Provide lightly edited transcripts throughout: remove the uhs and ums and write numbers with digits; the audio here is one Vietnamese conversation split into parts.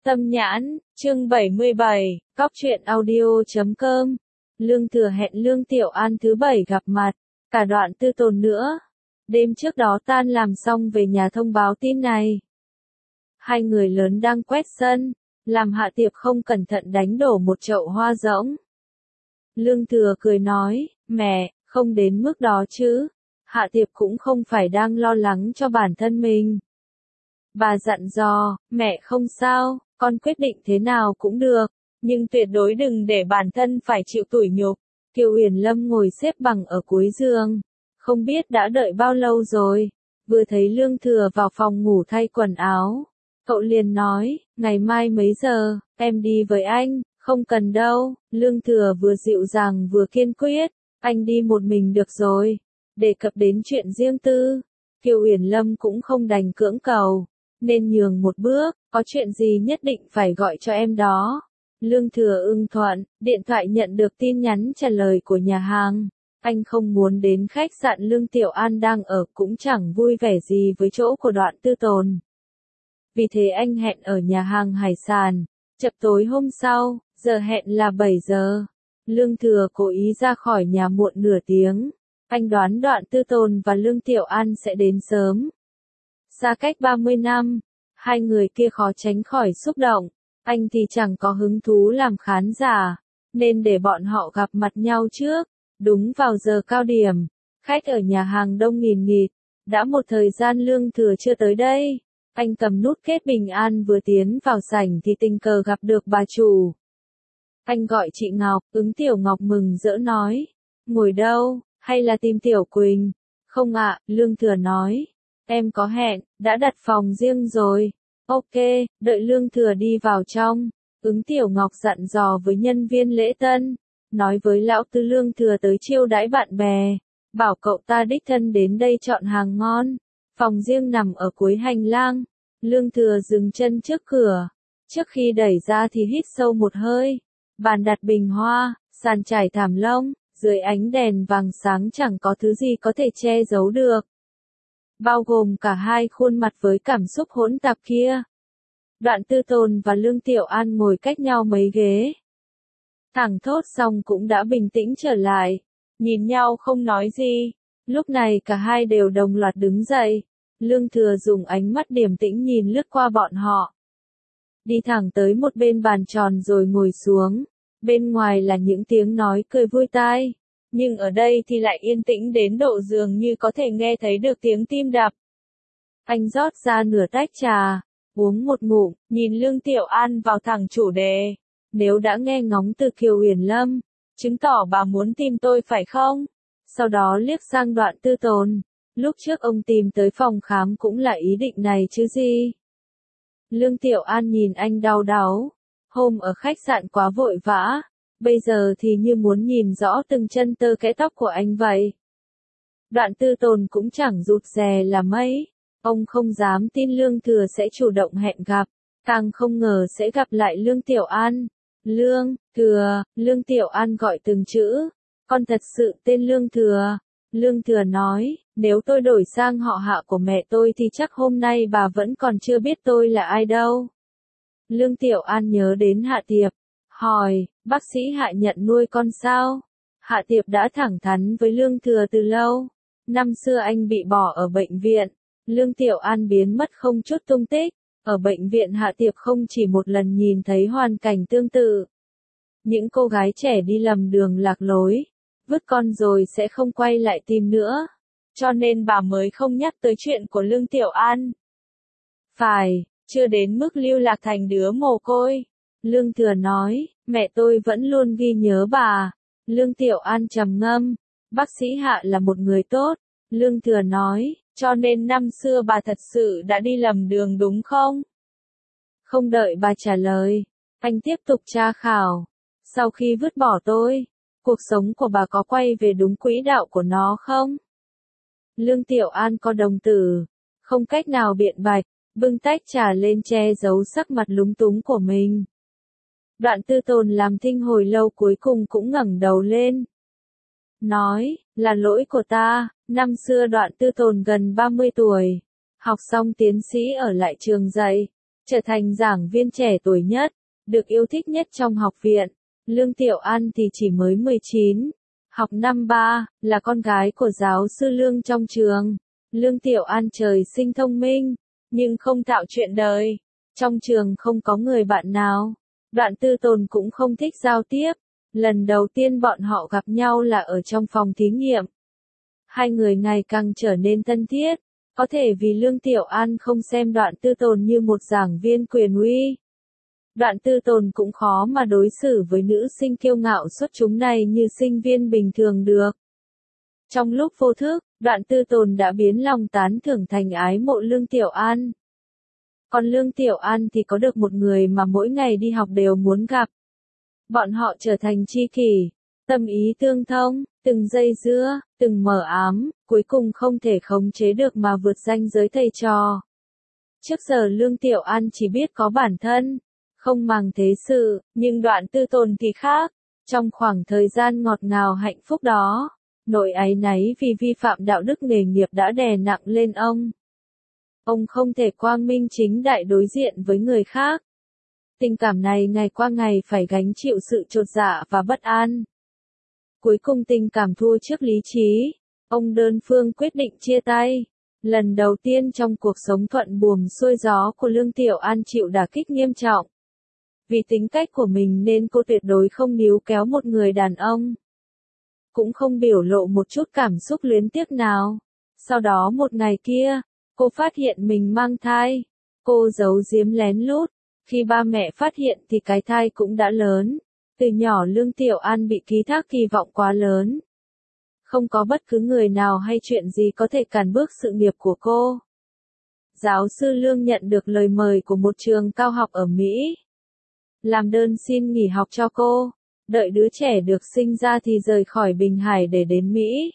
Tâm nhãn, chương 77, cóc truyện audio.com. Lương Thừa hẹn Lương Tiểu An thứ 7 gặp mặt, cả đoạn tư tồn nữa. Đêm trước đó tan làm xong về nhà thông báo tin này. Hai người lớn đang quét sân, làm Hạ Tiệp không cẩn thận đánh đổ một chậu hoa rỗng. Lương Thừa cười nói, mẹ, không đến mức đó chứ. Hạ Tiệp cũng không phải đang lo lắng cho bản thân mình. Bà dặn dò, mẹ không sao, con quyết định thế nào cũng được, nhưng tuyệt đối đừng để bản thân phải chịu tủi nhục. Kiều Uyển Lâm ngồi xếp bằng ở cuối giường, không biết đã đợi bao lâu rồi, vừa thấy Lương Thừa vào phòng ngủ thay quần áo. Cậu liền nói, ngày mai mấy giờ, em đi với anh, không cần đâu. Lương Thừa vừa dịu dàng vừa kiên quyết, anh đi một mình được rồi. Đề cập đến chuyện riêng tư, Kiều Uyển Lâm cũng không đành cưỡng cầu, nên nhường một bước, có chuyện gì nhất định phải gọi cho em đó. Lương Thừa ưng thuận, điện thoại nhận được tin nhắn trả lời của nhà hàng. Anh không muốn đến khách sạn Lương Tiểu An đang ở, cũng chẳng vui vẻ gì với chỗ của Đoạn Tư Tồn. Vì thế anh hẹn ở nhà hàng hải sản. Chập tối hôm sau, giờ hẹn là 7 giờ. Lương Thừa cố ý ra khỏi nhà muộn nửa tiếng. Anh đoán Đoạn Tư Tồn và Lương Tiểu An sẽ đến sớm. Xa cách 30 năm, hai người kia khó tránh khỏi xúc động. Anh thì chẳng có hứng thú làm khán giả, nên để bọn họ gặp mặt nhau trước. Đúng vào giờ cao điểm, khách ở nhà hàng đông nghìn nghịt. Đã một thời gian Lương Thừa chưa tới đây. Anh cầm nút kết bình an vừa tiến vào sảnh thì tình cờ gặp được bà chủ. Anh gọi chị Ngọc, Tiểu Ngọc mừng rỡ nói. Ngồi đâu, hay là tìm Tiểu Quỳnh? Không ạ, Lương Thừa nói. Em có hẹn, đã đặt phòng riêng rồi. Ok, đợi Lương Thừa đi vào trong. Tiểu Ngọc dặn dò với nhân viên lễ tân. Nói với lão tư Lương Thừa tới chiêu đãi bạn bè. Bảo cậu ta đích thân đến đây chọn hàng ngon. Phòng riêng nằm ở cuối hành lang. Lương Thừa dừng chân trước cửa. Trước khi đẩy ra thì hít sâu một hơi. Bàn đặt bình hoa, sàn trải thảm lông, dưới ánh đèn vàng sáng chẳng có thứ gì có thể che giấu được. Bao gồm cả hai khuôn mặt với cảm xúc hỗn tạp kia. Đoạn Tư Tồn và Lương Tiểu An ngồi cách nhau mấy ghế. Thẳng thốt xong cũng đã bình tĩnh trở lại. Nhìn nhau không nói gì. Lúc này cả hai đều đồng loạt đứng dậy. Lương Thừa dùng ánh mắt điềm tĩnh nhìn lướt qua bọn họ. Đi thẳng tới một bên bàn tròn rồi ngồi xuống. Bên ngoài là những tiếng nói cười vui tai. Nhưng ở đây thì lại yên tĩnh đến độ dường như có thể nghe thấy được tiếng tim đập. Anh rót ra nửa tách trà, uống một ngụm, nhìn Lương Tiểu An vào thẳng chủ đề. Nếu đã nghe ngóng từ Kiều Uyển Lâm, chứng tỏ bà muốn tìm tôi phải không? Sau đó liếc sang Đoạn Tư Tồn. Lúc trước ông tìm tới phòng khám cũng là ý định này chứ gì? Lương Tiểu An nhìn anh đau đáu. Hôm ở khách sạn quá vội vã. Bây giờ thì như muốn nhìn rõ từng chân tơ kẽ tóc của anh vậy. Đoạn Tư Tồn cũng chẳng rụt rè là mấy. Ông không dám tin Lương Thừa sẽ chủ động hẹn gặp. Càng không ngờ sẽ gặp lại Lương Tiểu An. Lương Tiểu An gọi từng chữ. Con thật sự tên Lương Thừa. Lương Thừa nói, nếu tôi đổi sang họ Hạ của mẹ tôi thì chắc hôm nay bà vẫn còn chưa biết tôi là ai đâu. Lương Tiểu An nhớ đến Hạ Tiệp. Hỏi, bác sĩ Hạ nhận nuôi con sao? Hạ Tiệp đã thẳng thắn với Lương Thừa từ lâu. Năm xưa anh bị bỏ ở bệnh viện. Lương Tiểu An biến mất không chút tung tích. Ở bệnh viện Hạ Tiệp không chỉ một lần nhìn thấy hoàn cảnh tương tự. Những cô gái trẻ đi lầm đường lạc lối. Vứt con rồi sẽ không quay lại tìm nữa. Cho nên bà mới không nhắc tới chuyện của Lương Tiểu An. Phải, chưa đến mức lưu lạc thành đứa mồ côi. Lương Thừa nói, mẹ tôi vẫn luôn ghi nhớ bà. Lương Tiểu An trầm ngâm, bác sĩ Hạ là một người tốt. Lương Thừa nói, cho nên năm xưa bà thật sự đã đi lầm đường đúng không? Không đợi bà trả lời, anh tiếp tục tra khảo. Sau khi vứt bỏ tôi, cuộc sống của bà có quay về đúng quỹ đạo của nó không? Lương Tiểu An có đồng tử, không cách nào biện bạch, bưng tách trà lên che giấu sắc mặt lúng túng của mình. Đoạn Tư Tồn làm thinh hồi lâu cuối cùng cũng ngẩng đầu lên. Nói, là lỗi của ta, năm xưa Đoạn Tư Tồn gần 30 tuổi. Học xong tiến sĩ ở lại trường dạy. trở thành giảng viên trẻ tuổi nhất, được yêu thích nhất trong học viện. Lương Tiểu An thì chỉ mới 19, học năm 3, là con gái của giáo sư Lương trong trường. Lương Tiểu An trời sinh thông minh, nhưng không thạo chuyện đời. Trong trường không có người bạn nào. Đoạn Tư Tồn cũng không thích giao tiếp. Lần đầu tiên bọn họ gặp nhau là ở trong phòng thí nghiệm. Hai người ngày càng trở nên thân thiết. Có thể vì Lương Tiểu An không xem Đoạn Tư Tồn như một giảng viên quyền uy. Đoạn Tư Tồn cũng khó mà đối xử với nữ sinh kiêu ngạo xuất chúng này như sinh viên bình thường được. Trong lúc vô thức, Đoạn Tư Tồn đã biến lòng tán thưởng thành ái mộ Lương Tiểu An. Còn Lương Tiểu An thì có được một người mà mỗi ngày đi học đều muốn gặp. Bọn họ trở thành tri kỷ, tâm ý tương thông, từng dây dưa, từng mờ ám, cuối cùng không thể khống chế được mà vượt ranh giới thầy trò. Trước giờ Lương Tiểu An chỉ biết có bản thân, không màng thế sự, nhưng Đoạn Tư Tồn thì khác. Trong khoảng thời gian ngọt ngào hạnh phúc đó, nỗi áy náy vì vi phạm đạo đức nghề nghiệp đã đè nặng lên ông. Ông không thể quang minh chính đại đối diện với người khác. Tình cảm này ngày qua ngày phải gánh chịu sự chột dạ và bất an. Cuối cùng tình cảm thua trước lý trí. Ông đơn phương quyết định chia tay. Lần đầu tiên trong cuộc sống thuận buồm xuôi gió của Lương Tiểu An chịu đả kích nghiêm trọng. Vì tính cách của mình nên cô tuyệt đối không níu kéo một người đàn ông. Cũng không biểu lộ một chút cảm xúc luyến tiếc nào. Sau đó một ngày kia, cô phát hiện mình mang thai. Cô giấu giếm lén lút. Khi ba mẹ phát hiện thì cái thai cũng đã lớn. Từ nhỏ Lương Tiểu An bị ký thác kỳ vọng quá lớn. Không có bất cứ người nào hay chuyện gì có thể cản bước sự nghiệp của cô. Giáo sư Lương nhận được lời mời của một trường cao học ở Mỹ. Làm đơn xin nghỉ học cho cô. Đợi đứa trẻ được sinh ra thì rời khỏi Bình Hải để đến Mỹ.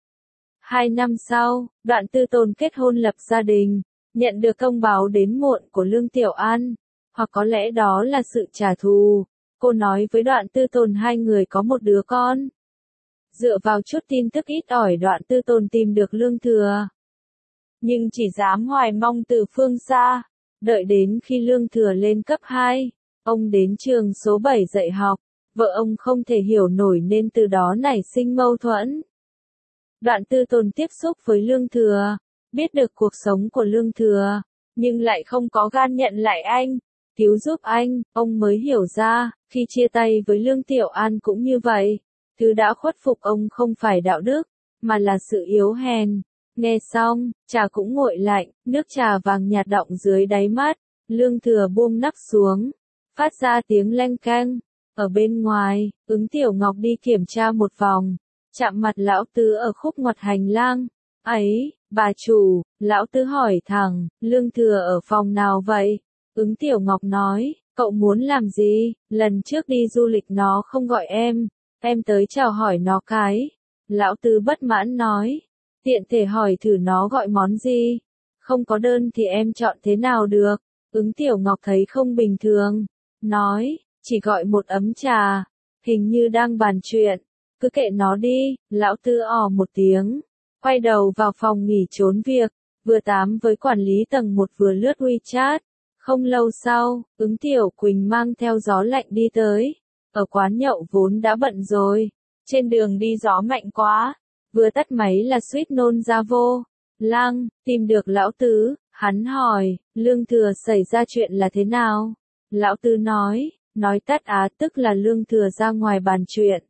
2 năm sau, Đoạn Tư Tồn kết hôn lập gia đình. Nhận được thông báo đến muộn của Lương Tiểu An. Hoặc có lẽ đó là sự trả thù. Cô nói với Đoạn Tư Tồn hai người có một đứa con. Dựa vào chút tin tức ít ỏi Đoạn Tư Tồn tìm được Lương Thừa. Nhưng chỉ dám hoài mong từ phương xa. Đợi đến khi Lương Thừa lên cấp 2, ông đến trường số 7 dạy học. Vợ ông không thể hiểu nổi nên từ đó nảy sinh mâu thuẫn. Đoạn Tư Tồn tiếp xúc với Lương Thừa. Biết được cuộc sống của Lương Thừa. Nhưng lại không có gan nhận lại anh. Cứu giúp anh, ông mới hiểu ra, khi chia tay với Lương Tiểu An cũng như vậy. Thứ đã khuất phục ông không phải đạo đức, mà là sự yếu hèn. Nghe xong, trà cũng nguội lạnh, nước trà vàng nhạt đọng dưới đáy mắt. Lương Thừa buông nắp xuống, phát ra tiếng leng keng. Ở bên ngoài, Ứng Tiểu Ngọc đi kiểm tra một vòng, chạm mặt Lão Tứ ở khúc ngoặt hành lang. Ấy, bà chủ, Lão Tứ hỏi thẳng, Lương Thừa ở phòng nào vậy? Ứng Tiểu Ngọc nói, cậu muốn làm gì? Lần trước đi du lịch nó không gọi em tới chào hỏi nó cái. Lão Tứ bất mãn nói, tiện thể hỏi thử nó gọi món gì? Không có đơn thì em chọn thế nào được? Ứng Tiểu Ngọc thấy không bình thường, nói, chỉ gọi một ấm trà, hình như đang bàn chuyện, cứ kệ nó đi. Lão Tứ ò một tiếng, quay đầu vào phòng nghỉ trốn việc, vừa tám với quản lý tầng 1 vừa lướt WeChat. Không lâu sau, Ứng Tiểu Quỳnh mang theo gió lạnh đi tới. Ở quán nhậu vốn đã bận rồi. Trên đường đi gió mạnh quá. Vừa tắt máy là suýt nôn ra vô. Lăng, tìm được Lão Tứ, hắn hỏi, Lương Thừa xảy ra chuyện là thế nào? Lão Tứ nói tắt tức là Lương Thừa ra ngoài bàn chuyện.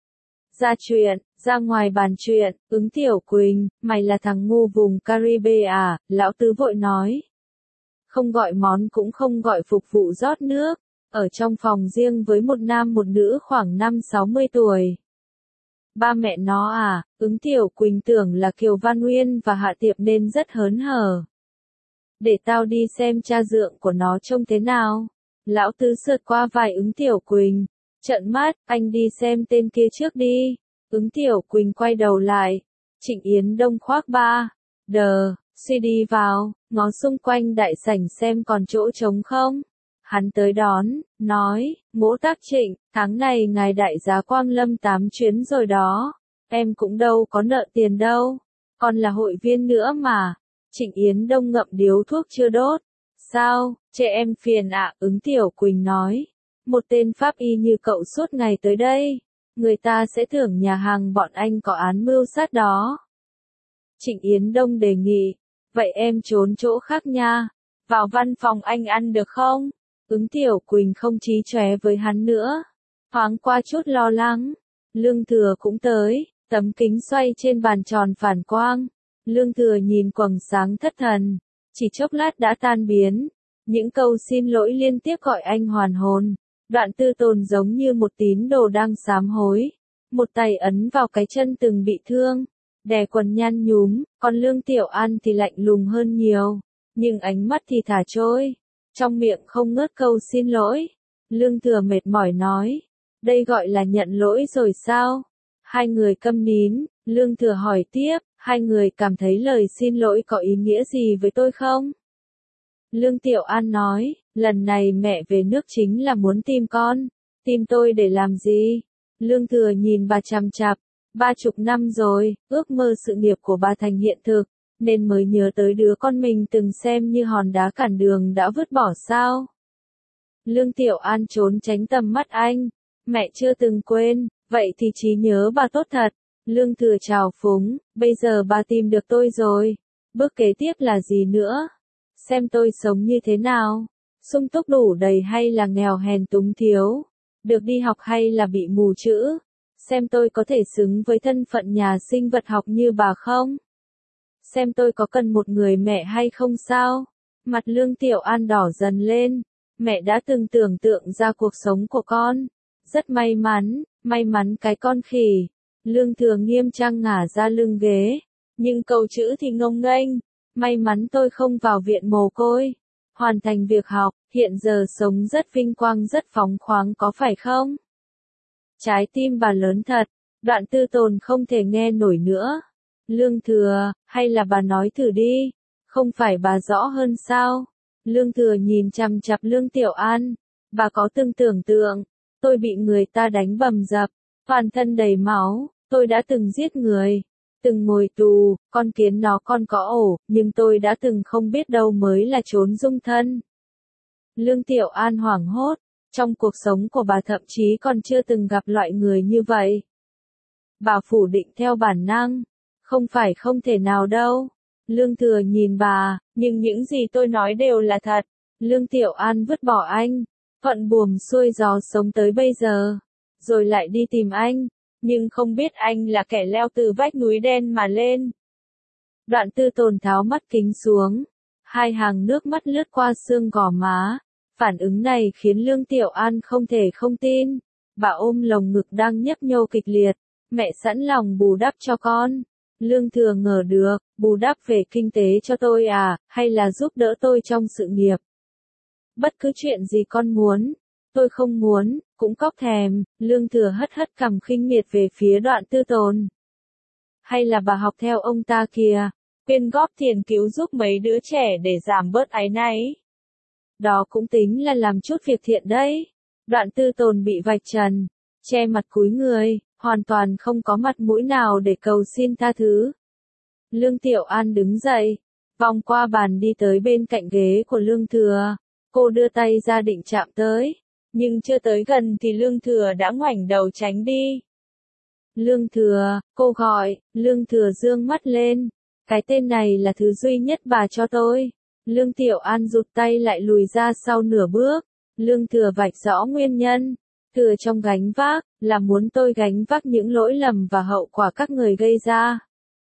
Ra ngoài bàn chuyện, Ứng Tiểu Quỳnh, mày là thằng ngu vùng Caribe à? Lão Tứ vội nói. Không gọi món cũng không gọi phục vụ rót nước, ở trong phòng riêng với một nam một nữ khoảng 50-60 tuổi. Ba mẹ nó à? Ứng Tiểu Quỳnh tưởng là Kiều Văn Nguyên và Hạ Tiệp nên rất hớn hở. Để tao đi xem cha dượng của nó trông thế nào. Lão Tứ sượt qua vai Ứng Tiểu Quỳnh, trợn mắt, anh đi xem tên kia trước đi. Ứng Tiểu Quỳnh quay đầu lại, Trịnh Yến Đông khoác ba suy đi vào, ngó xung quanh đại sảnh xem còn chỗ trống không. Hắn tới đón, nói, Mỗ Tác Trịnh, tháng này ngài đại giá quang lâm 8 chuyến rồi đó. Em cũng đâu có nợ tiền đâu, còn là hội viên nữa mà. Trịnh Yến Đông ngậm điếu thuốc chưa đốt, sao, chê em phiền ạ, Ứng Tiểu Quỳnh nói. Một tên pháp y như cậu suốt ngày tới đây, người ta sẽ tưởng nhà hàng bọn anh có án mưu sát đó. Trịnh Yến Đông đề nghị, vậy em trốn chỗ khác nha, vào văn phòng anh ăn được không? Ứng Tiểu Quỳnh không chí chóe với hắn nữa, thoáng qua chút lo lắng. Lương Thừa cũng tới, tấm kính xoay trên bàn tròn phản quang. Lương Thừa nhìn quầng sáng thất thần, chỉ chốc lát đã tan biến. Những câu xin lỗi liên tiếp gọi anh hoàn hồn. Đoạn Tư Tồn giống như một tín đồ đang sám hối. Một tay ấn vào cái chân từng bị thương, đè quần nhăn nhúm, còn Lương Tiểu An thì lạnh lùng hơn nhiều. Nhưng ánh mắt thì thả trôi, trong miệng không ngớt câu xin lỗi. Lương Thừa mệt mỏi nói, đây gọi là nhận lỗi rồi sao? Hai người câm nín, Lương Thừa hỏi tiếp, hai người cảm thấy lời xin lỗi có ý nghĩa gì với tôi không? Lương Tiểu An nói, lần này mẹ về nước chính là muốn tìm con, tìm tôi để làm gì? Lương Thừa nhìn bà chằm chằm, 30 năm rồi, ước mơ sự nghiệp của bà thành hiện thực, nên mới nhớ tới đứa con mình từng xem như hòn đá cản đường đã vứt bỏ sao? Lương Tiểu An trốn tránh tầm mắt anh, mẹ chưa từng quên, vậy thì trí nhớ bà tốt thật. Lương Thừa trào phúng, bây giờ bà tìm được tôi rồi, bước kế tiếp là gì nữa? Xem tôi sống như thế nào, sung túc đủ đầy hay là nghèo hèn túng thiếu, được đi học hay là bị mù chữ, xem tôi có thể xứng với thân phận nhà sinh vật học như bà không? Xem tôi có cần một người mẹ hay không sao? Mặt Lương Tiểu An đỏ dần lên, mẹ đã từng tưởng tượng ra cuộc sống của con, rất may mắn cái con khỉ. Lương Thừa nghiêm trang ngả ra lưng ghế, nhưng câu chữ thì ngông nghênh, may mắn tôi không vào viện mồ côi, hoàn thành việc học, hiện giờ sống rất vinh quang rất phóng khoáng có phải không? Trái tim bà lớn thật, Đoạn Tư Tồn không thể nghe nổi nữa. Lương Thừa, hay là bà nói thử đi, không phải bà rõ hơn sao? Lương Thừa nhìn chằm chằm Lương Tiểu An, bà có từng tưởng tượng, tôi bị người ta đánh bầm dập, toàn thân đầy máu, tôi đã từng giết người, từng ngồi tù, con kiến nó con có ổ, nhưng tôi đã từng không biết đâu mới là trốn dung thân. Lương Tiểu An hoảng hốt, trong cuộc sống của bà thậm chí còn chưa từng gặp loại người như vậy. Bà phủ định theo bản năng, không phải không thể nào đâu. Lương Thừa nhìn bà, nhưng những gì tôi nói đều là thật. Lương Tiểu An vứt bỏ anh, thuận buồm xuôi gió sống tới bây giờ, rồi lại đi tìm anh, nhưng không biết anh là kẻ leo từ vách núi đen mà lên. Đoạn Tư Tồn tháo mắt kính xuống, hai hàng nước mắt lướt qua xương gò má. Phản ứng này khiến Lương Tiểu An không thể không tin. Bà ôm lồng ngực đang nhấp nhô kịch liệt, mẹ sẵn lòng bù đắp cho con. Lương Thừa ngờ được, bù đắp về kinh tế cho tôi à, hay là giúp đỡ tôi trong sự nghiệp? Bất cứ chuyện gì con muốn, tôi không muốn, cũng cóc thèm. Lương Thừa hất hất cằm khinh miệt về phía Đoạn Tư Tồn. Hay là bà học theo ông ta kìa, quyên góp tiền cứu giúp mấy đứa trẻ để giảm bớt áy náy. Đó cũng tính là làm chút việc thiện đấy. Đoạn Tư Tồn bị vạch trần, che mặt cúi người, hoàn toàn không có mặt mũi nào để cầu xin tha thứ. Lương Tiểu An đứng dậy, vòng qua bàn đi tới bên cạnh ghế của Lương Thừa. Cô đưa tay ra định chạm tới, nhưng chưa tới gần thì Lương Thừa đã ngoảnh đầu tránh đi. Lương Thừa, cô gọi. Lương Thừa dương mắt lên, cái tên này là thứ duy nhất bà cho tôi. Lương Tiểu An rụt tay lại lùi ra sau nửa bước. Lương Thừa vạch rõ nguyên nhân. Thừa trong gánh vác, là muốn tôi gánh vác những lỗi lầm và hậu quả các người gây ra.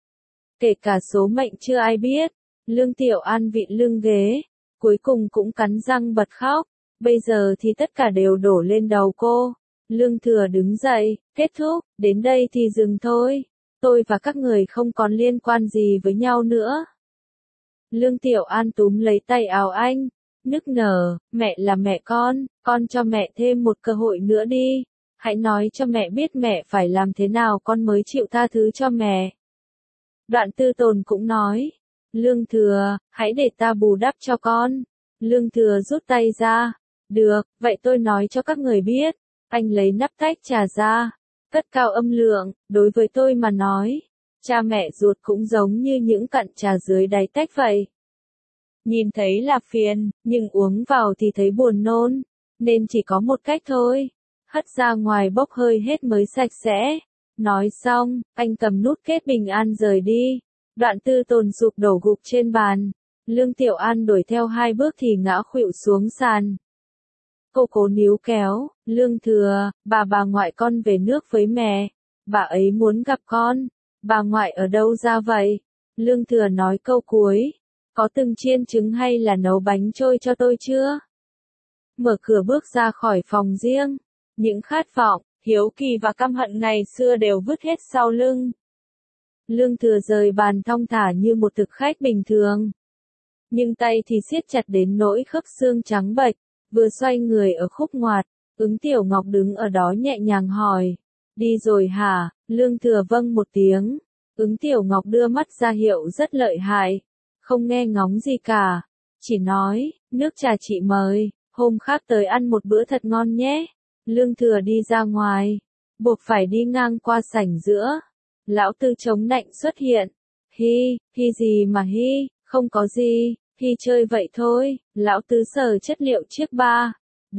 Kể cả số mệnh chưa ai biết. Lương Tiểu An vịn lưng ghế, cuối cùng cũng cắn răng bật khóc. Bây giờ thì tất cả đều đổ lên đầu cô. Lương Thừa đứng dậy, kết thúc, đến đây thì dừng thôi. Tôi và các người không còn liên quan gì với nhau nữa. Lương Tiểu An túm lấy tay áo anh, nức nở, mẹ là mẹ con cho mẹ thêm một cơ hội nữa đi. Hãy nói cho mẹ biết mẹ phải làm thế nào con mới chịu tha thứ cho mẹ. Đoạn Tư Tồn cũng nói, Lương Thừa, hãy để ta bù đắp cho con. Lương Thừa rút tay ra, được, vậy tôi nói cho các người biết. Anh lấy nắp tách trà ra, cất cao âm lượng, đối với tôi mà nói, cha mẹ ruột cũng giống như những cặn trà dưới đáy tách vậy. nhìn thấy là phiền, nhưng uống vào thì thấy buồn nôn, nên chỉ có một cách thôi, hất ra ngoài bốc hơi hết mới sạch sẽ. Nói xong, anh cầm nút kết bình an rời đi. Đoạn Tư Tồn sụp đổ gục trên bàn. Lương Tiểu An đuổi theo 2 bước thì ngã khuỵu xuống sàn. Cô cố níu kéo, Lương Thừa, bà ngoại con về nước với mẹ. Bà ấy muốn gặp con. Bà ngoại ở đâu ra vậy? Lương Thừa nói câu cuối. Có từng chiên trứng hay là nấu bánh trôi cho tôi chưa? Mở cửa bước ra khỏi phòng riêng. Những khát vọng, hiếu kỳ và căm hận ngày xưa đều vứt hết sau lưng. Lương Thừa rời bàn thong thả như một thực khách bình thường. Nhưng tay thì siết chặt đến nỗi khớp xương trắng bệch, vừa xoay người ở khúc ngoặt, Ứng Tiểu Ngọc đứng ở đó nhẹ nhàng hỏi. Đi rồi hả? Lương Thừa vâng một tiếng. Ứng Tiểu Ngọc đưa mắt ra hiệu rất lợi hại. Không nghe ngóng gì cả. Chỉ nói, nước trà chị mời, hôm khác tới ăn một bữa thật ngon nhé. Lương Thừa đi ra ngoài, buộc phải đi ngang qua sảnh giữa. Lão Tư chống nạnh xuất hiện. Hi gì mà hi, không có gì, hi chơi vậy thôi. Lão Tư sờ chất liệu chiếc ba.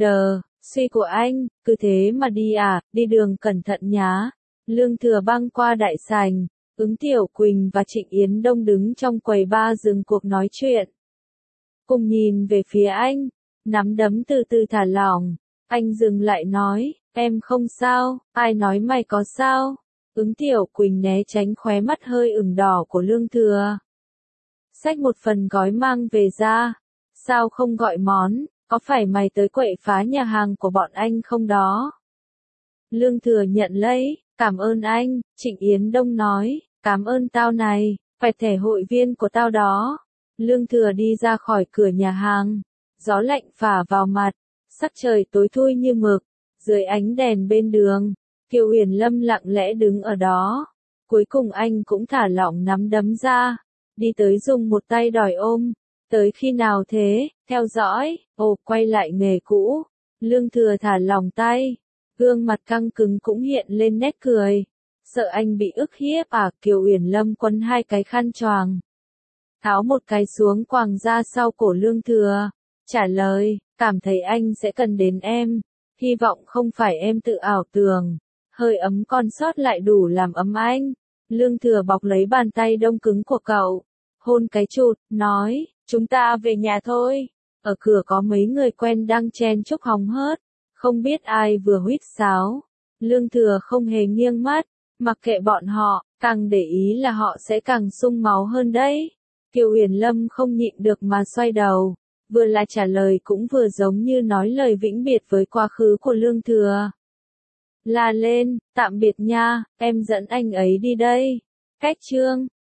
Suy của anh, cứ thế mà đi à, đi đường cẩn thận nhá. Lương Thừa băng qua đại sảnh, Ứng Tiểu Quỳnh và Trịnh Yến Đông đứng trong quầy ba dừng cuộc nói chuyện. Cùng nhìn về phía anh, nắm đấm từ từ thả lỏng. Anh dừng lại nói, em không sao, ai nói mày có sao? Ứng Tiểu Quỳnh né tránh khóe mắt hơi ửng đỏ của Lương Thừa. Xách một phần gói mang về ra. Sao không gọi món, có phải mày tới quậy phá nhà hàng của bọn anh không đó? Lương Thừa nhận lấy, cảm ơn anh. Trịnh Yến Đông nói, cảm ơn tao này, phải thẻ hội viên của tao đó. Lương Thừa đi ra khỏi cửa nhà hàng, gió lạnh phả vào mặt, sắc trời tối thui như mực, dưới ánh đèn bên đường, Kiều Uyển Lâm lặng lẽ đứng ở đó. Cuối cùng anh cũng thả lỏng nắm đấm ra, đi tới dùng một tay đòi ôm. Tới khi nào thế? Theo dõi, quay lại nghề cũ. Lương Thừa thả lỏng tay, gương mặt căng cứng cũng hiện lên nét cười. Sợ anh bị ức hiếp à? Kiều Uyển Lâm quấn 2 cái khăn choàng, tháo một cái xuống quàng ra sau cổ Lương Thừa. Trả lời, cảm thấy anh sẽ cần đến em. Hy vọng không phải em tự ảo tưởng. Hơi ấm còn sót lại đủ làm ấm anh. Lương Thừa bọc lấy bàn tay đông cứng của cậu, hôn cái chụt, nói, chúng ta về nhà thôi. Ở cửa có mấy người quen đang chen chúc hóng hớt, không biết ai vừa huýt sáo. Lương Thừa không hề nghiêng mắt, mặc kệ bọn họ, càng để ý là họ sẽ càng sung máu hơn đấy. Kiều Uyển Lâm không nhịn được mà xoay đầu, vừa là trả lời cũng vừa giống như nói lời vĩnh biệt với quá khứ của Lương Thừa. La lên, tạm biệt nha, em dẫn anh ấy đi đây. Cách chương